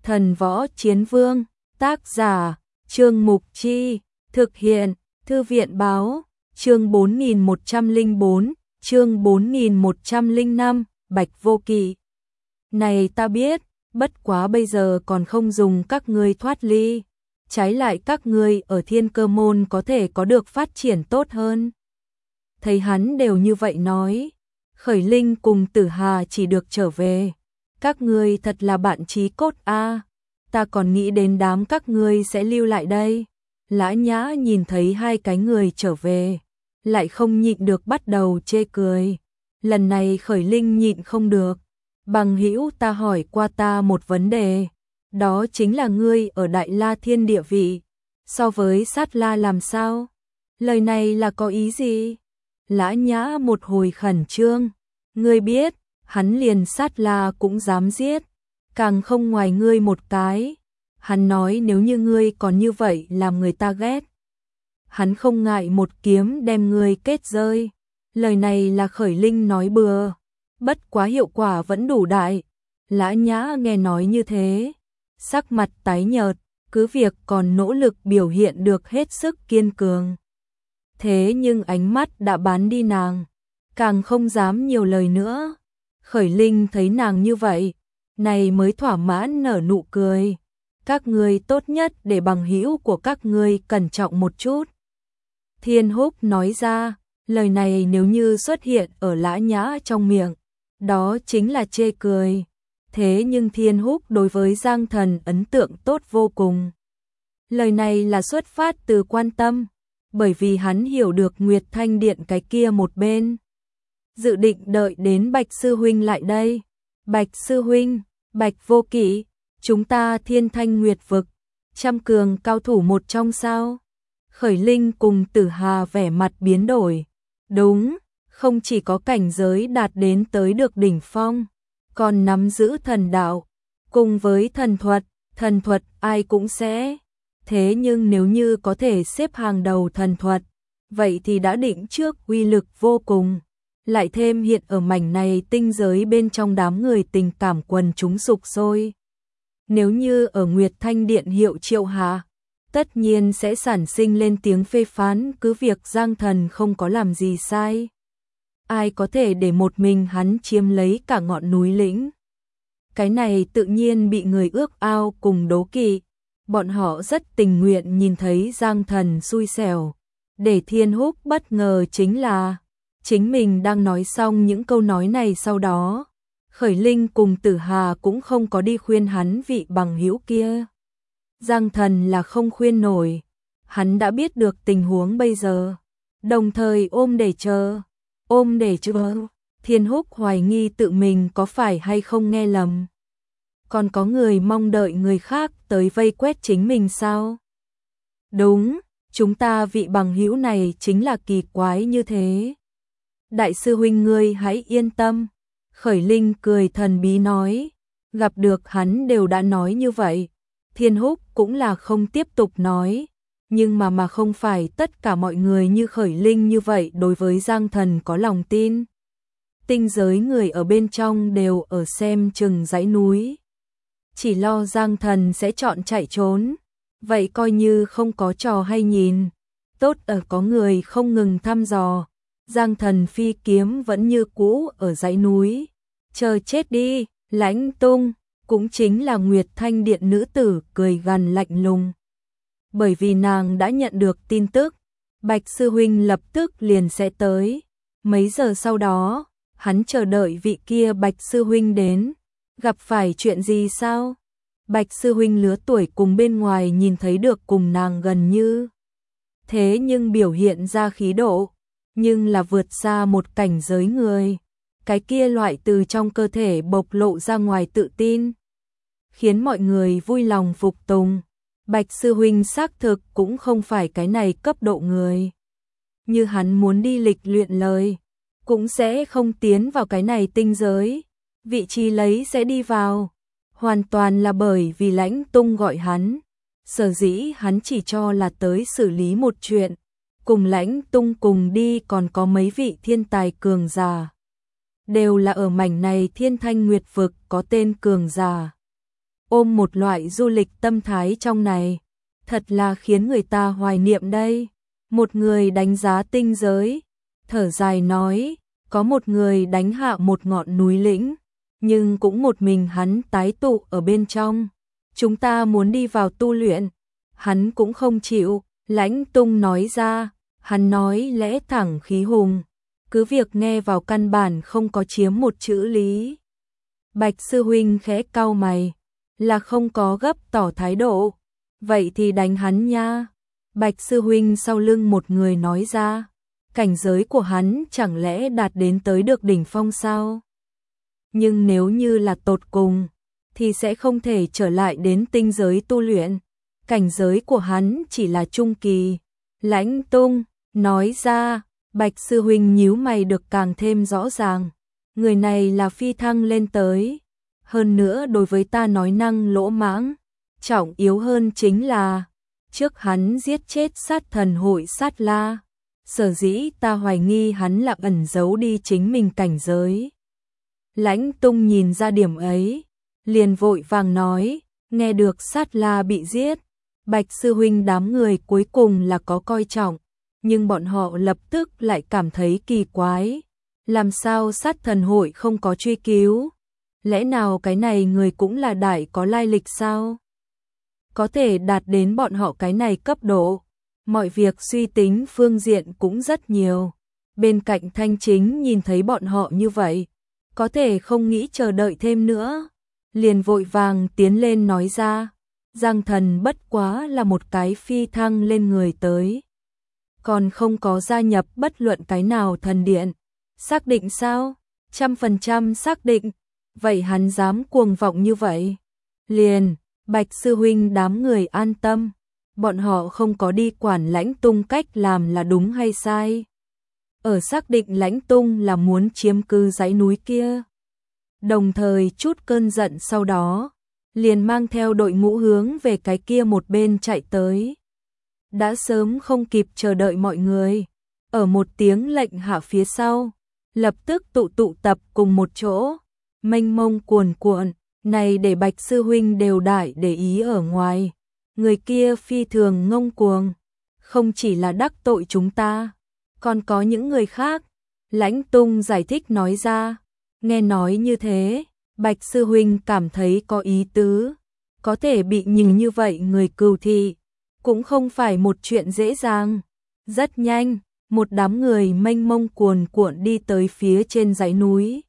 Thần Võ Chiến Vương, tác giả, Trương Mục Chi, thực hiện, Thư viện Báo, chương 4104, chương 4105, Bạch Vô Kỵ. Này ta biết, bất quá bây giờ còn không dùng các ngươi thoát ly, trái lại các ngươi ở Thiên Cơ môn có thể có được phát triển tốt hơn. Thấy hắn đều như vậy nói, Khởi Linh cùng Tử Hà chỉ được trở về. Các ngươi thật là bạn chí cốt a, ta còn nghĩ đến đám các ngươi sẽ lưu lại đây. Lã Nhã nhìn thấy hai cái người trở về, lại không nhịn được bắt đầu chê cười. Lần này Khởi Linh nhịn không được, bằng hữu ta hỏi qua ta một vấn đề, đó chính là ngươi ở Đại La Thiên địa vị, so với Sát La làm sao? Lời này là có ý gì? Lã Nhã một hồi khẩn trương, ngươi biết, hắn liền Sát La cũng dám giết, càng không ngoài ngươi một cái. Hắn nói nếu như ngươi còn như vậy làm người ta ghét, hắn không ngại một kiếm đem ngươi kết rơi. Lời này là Khởi Linh nói bừa, bất quá hiệu quả vẫn đủ đại. Lã Nhã nghe nói như thế, sắc mặt tái nhợt, cứ việc còn nỗ lực biểu hiện được hết sức kiên cường. Thế nhưng ánh mắt đã bán đi nàng, càng không dám nhiều lời nữa. Khởi Linh thấy nàng như vậy, này mới thỏa mãn nở nụ cười. Các ngươi tốt nhất để bằng hữu của các ngươi cẩn trọng một chút. Thiên Húc nói ra, lời này nếu như xuất hiện ở Lã Nhã trong miệng, đó chính là chê cười. Thế nhưng Thiên Húc đối với Giang Thần ấn tượng tốt vô cùng. Lời này là xuất phát từ quan tâm, bởi vì hắn hiểu được Nguyệt Thanh Điện cái kia một bên. Dự định đợi đến Bạch Sư Huynh lại đây. Bạch Sư Huynh, Bạch Vô Kỵ, chúng ta Thiên Thanh Nguyệt vực, trăm cường cao thủ một trong sao? Khởi Linh cùng Tử Hà vẻ mặt biến đổi. Đúng, không chỉ có cảnh giới đạt đến tới được đỉnh phong, còn nắm giữ thần đạo, cùng với thần thuật ai cũng sẽ. Thế nhưng nếu như có thể xếp hàng đầu thần thuật, vậy thì đã định trước uy lực vô cùng. Lại thêm hiện ở mảnh này tinh giới bên trong đám người tình cảm quần chúng sục sôi. Nếu như ở Nguyệt Thanh Điện hiệu triệu hạ, tất nhiên sẽ sản sinh lên tiếng phê phán cứ việc Giang Thần không có làm gì sai. Ai có thể để một mình hắn chiếm lấy cả ngọn núi lĩnh? Cái này tự nhiên bị người ước ao cùng đố kỵ. Bọn họ rất tình nguyện nhìn thấy Giang Thần xui xẻo. Để Thiên Húc bất ngờ chính là, chính mình đang nói xong những câu nói này sau đó, Khởi Linh cùng Tử Hà cũng không có đi khuyên hắn vị bằng hữu kia. Giang Thần là không khuyên nổi, hắn đã biết được tình huống bây giờ, đồng thời ôm để chờ. Thiên Húc hoài nghi tự mình có phải hay không nghe lầm. Còn có người mong đợi người khác tới vây quét chính mình sao? Đúng, chúng ta vị bằng hữu này chính là kỳ quái như thế. Đại sư huynh ngươi hãy yên tâm. Khởi Linh cười thần bí nói, gặp được hắn đều đã nói như vậy. Thiên Húc cũng là không tiếp tục nói, nhưng mà không phải tất cả mọi người như Khởi Linh như vậy đối với Giang Thần có lòng tin. Tinh giới người ở bên trong đều ở xem chừng dãy núi. Chỉ lo Giang Thần sẽ chọn chạy trốn, vậy coi như không có trò hay nhìn. Tốt ở có người không ngừng thăm dò, Giang Thần phi kiếm vẫn như cũ ở dãy núi. Chờ chết đi, Lãnh Tung, cũng chính là Nguyệt Thanh Điện nữ tử cười gằn lạnh lùng. Bởi vì nàng đã nhận được tin tức, Bạch Sư Huynh lập tức liền sẽ tới. Mấy giờ sau đó, hắn chờ đợi vị kia Bạch Sư Huynh đến. Gặp phải chuyện gì sao? Bạch Sư Huynh lứa tuổi cùng bên ngoài nhìn thấy được cùng nàng gần như. Thế nhưng biểu hiện ra khí độ, nhưng là vượt xa một cảnh giới người. Cái kia loại từ trong cơ thể bộc lộ ra ngoài tự tin, khiến mọi người vui lòng phục tùng. Bạch Sư Huynh xác thực cũng không phải cái này cấp độ người. Như hắn muốn đi lịch luyện lời, cũng sẽ không tiến vào cái này tinh giới. Vị trí lấy sẽ đi vào, hoàn toàn là bởi vì Lãnh Tung gọi hắn. Sở dĩ hắn chỉ cho là tới xử lý một chuyện, cùng Lãnh Tung cùng đi còn có mấy vị thiên tài cường giả. Đều là ở mảnh này Thiên Thanh Nguyệt vực có tên cường giả. ôm một loại du lịch tâm thái trong này, thật là khiến người ta hoài niệm đây. Một người đánh giá tinh giới, thở dài nói, có một người đánh hạ một ngọn núi lĩnh, nhưng cũng một mình hắn tái tụ ở bên trong. Chúng ta muốn đi vào tu luyện, hắn cũng không chịu. Lãnh Tung nói ra, hắn nói lẽ thẳng khí hùng, cứ việc nghe vào căn bản không có chiếm một chữ lý. Bạch sư huynh khẽ cau mày, là không có gấp tỏ thái độ, vậy thì đánh hắn nha. Bạch sư huynh sau lưng một người nói ra, cảnh giới của hắn chẳng lẽ đạt đến tới được đỉnh phong sao? Nhưng nếu như là tột cùng, thì sẽ không thể trở lại đến tinh giới tu luyện. Cảnh giới của hắn chỉ là trung kỳ. Lãnh Tung nói ra, Bạch sư huynh nhíu mày được càng thêm rõ ràng. Người này là phi thăng lên tới. Hơn nữa đối với ta nói năng lỗ mãng. Trọng yếu hơn chính là, trước hắn giết chết sát thần hội Sát La. Sở dĩ ta hoài nghi hắn là ẩn giấu đi chính mình cảnh giới. Lãnh Tung nhìn ra điểm ấy, liền vội vàng nói, nghe được Sát La bị giết. Bạch sư huynh đám người cuối cùng là có coi trọng, nhưng bọn họ lập tức lại cảm thấy kỳ quái. Làm sao sát thần hội không có truy cứu? Lẽ nào cái này người cũng là đại có lai lịch sao? Có thể đạt đến bọn họ cái này cấp độ. Mọi việc suy tính phương diện cũng rất nhiều. Bên cạnh Thanh Chính nhìn thấy bọn họ như vậy, có thể không nghĩ chờ đợi thêm nữa. Liền vội vàng tiến lên nói ra, Giang Thần bất quá là một cái phi thăng lên người tới, còn không có gia nhập bất luận cái nào thần điện. Xác định sao? 100% xác định. Vậy hắn dám cuồng vọng như vậy? Liền, Bạch sư huynh đám người an tâm, bọn họ không có đi quản Lãnh Tung cách làm là đúng hay sai. Ở xác định Lãnh Tung là muốn chiếm cứ dãy núi kia, đồng thời chút cơn giận sau đó, liền mang theo đội ngũ hướng về cái kia một bên chạy tới. Đã sớm không kịp chờ đợi mọi người, ở một tiếng lệnh hạ phía sau, lập tức tụ tập cùng một chỗ, mênh mông cuồn cuộn, này để Bạch sư huynh đều đại để ý ở ngoài. Người kia phi thường ngông cuồng, không chỉ là đắc tội chúng ta, còn có những người khác. Lãnh Tung giải thích nói ra, nghe nói như thế, Bạch sư huynh cảm thấy có ý tứ, có thể bị nhìn như vậy người cừu thị, cũng không phải một chuyện dễ dàng. Rất nhanh, một đám người mênh mông cuồn cuộn đi tới phía trên dãy núi.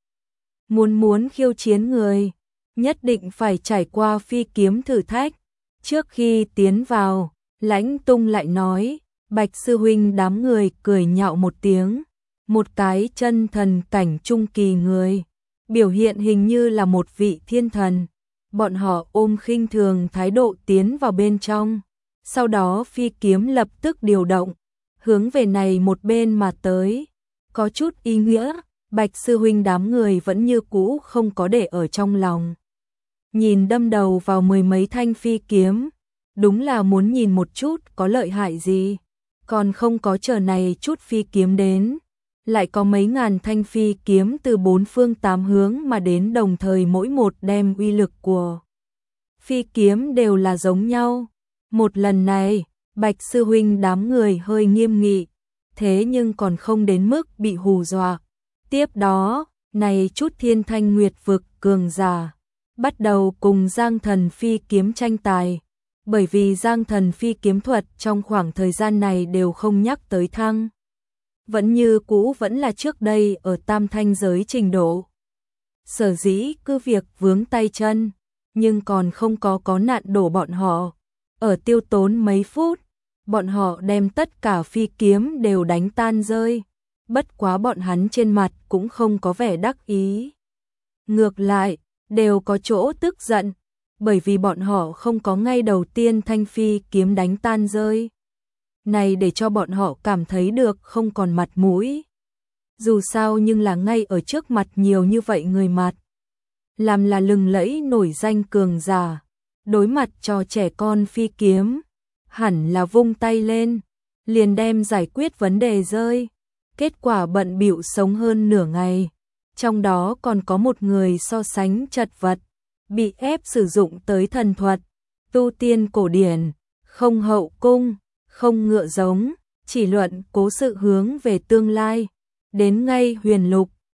Muốn khiêu chiến người, nhất định phải trải qua phi kiếm thử thách. Trước khi tiến vào, Lãnh Tung lại nói, Bạch sư huynh đám người cười nhạo một tiếng, một cái chân thần cảnh trung kỳ người, biểu hiện hình như là một vị thiên thần. Bọn họ ôm khinh thường thái độ tiến vào bên trong, sau đó phi kiếm lập tức điều động, hướng về này một bên mà tới. Có chút ý nghĩa, Bạch sư huynh đám người vẫn như cũ không có để ở trong lòng. Nhìn đâm đầu vào mười mấy thanh phi kiếm, đúng là muốn nhìn một chút có lợi hại gì. Còn không có chờ này chút phi kiếm đến, lại có mấy ngàn thanh phi kiếm từ bốn phương tám hướng mà đến, đồng thời mỗi một đem uy lực của phi kiếm đều là giống nhau. Một lần này, Bạch sư huynh đám người hơi nghiêm nghị, thế nhưng còn không đến mức bị hù dọa. Tiếp đó, này chút thiên thanh nguyệt vực cường giả bắt đầu cùng Giang Thần phi kiếm tranh tài, bởi vì Giang Thần phi kiếm thuật trong khoảng thời gian này đều không nhắc tới thăng, vẫn như cũ vẫn là trước đây ở tam thanh giới trình độ. Sở dĩ cứ việc vướng tay chân, nhưng còn không có nạn đổ bọn họ. Ở tiêu tốn mấy phút, bọn họ đem tất cả phi kiếm đều đánh tan rơi. Bất quá bọn hắn trên mặt cũng không có vẻ đắc ý. Ngược lại, đều có chỗ tức giận, bởi vì bọn họ không có ngay đầu tiên thanh phi kiếm đánh tan rơi. Này để cho bọn họ cảm thấy được không còn mặt mũi. Dù sao nhưng là ngay ở trước mặt nhiều như vậy người mặt, làm là lừng lẫy nổi danh cường giả, đối mặt cho trẻ con phi kiếm, hẳn là vung tay lên, liền đem giải quyết vấn đề rơi. Kết quả bận bịu sống hơn nửa ngày, trong đó còn có một người so sánh chật vật, bị ép sử dụng tới thần thuật, tu tiên cổ điển, không hậu cung, không ngựa giống, chỉ luận cố sự hướng về tương lai. Đến ngay huyền lục,